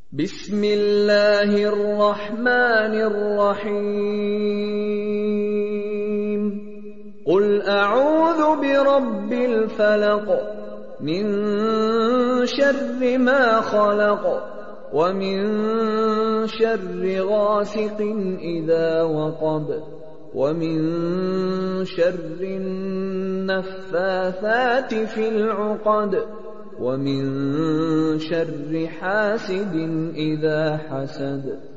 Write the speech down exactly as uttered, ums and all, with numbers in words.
बिस्मिल्लाहिर रहमानिर रहीम। कुल अऊज़ु बिरब्बिल फलक मिन शर्रि मा खलक व मिन शर्रि गासिकिन इज़ा वक़ब व मिन शर्रि नफ़्फ़ाथाति फ़िल उक़द व मिन शर्रि हासिदिन इज़ा हसद।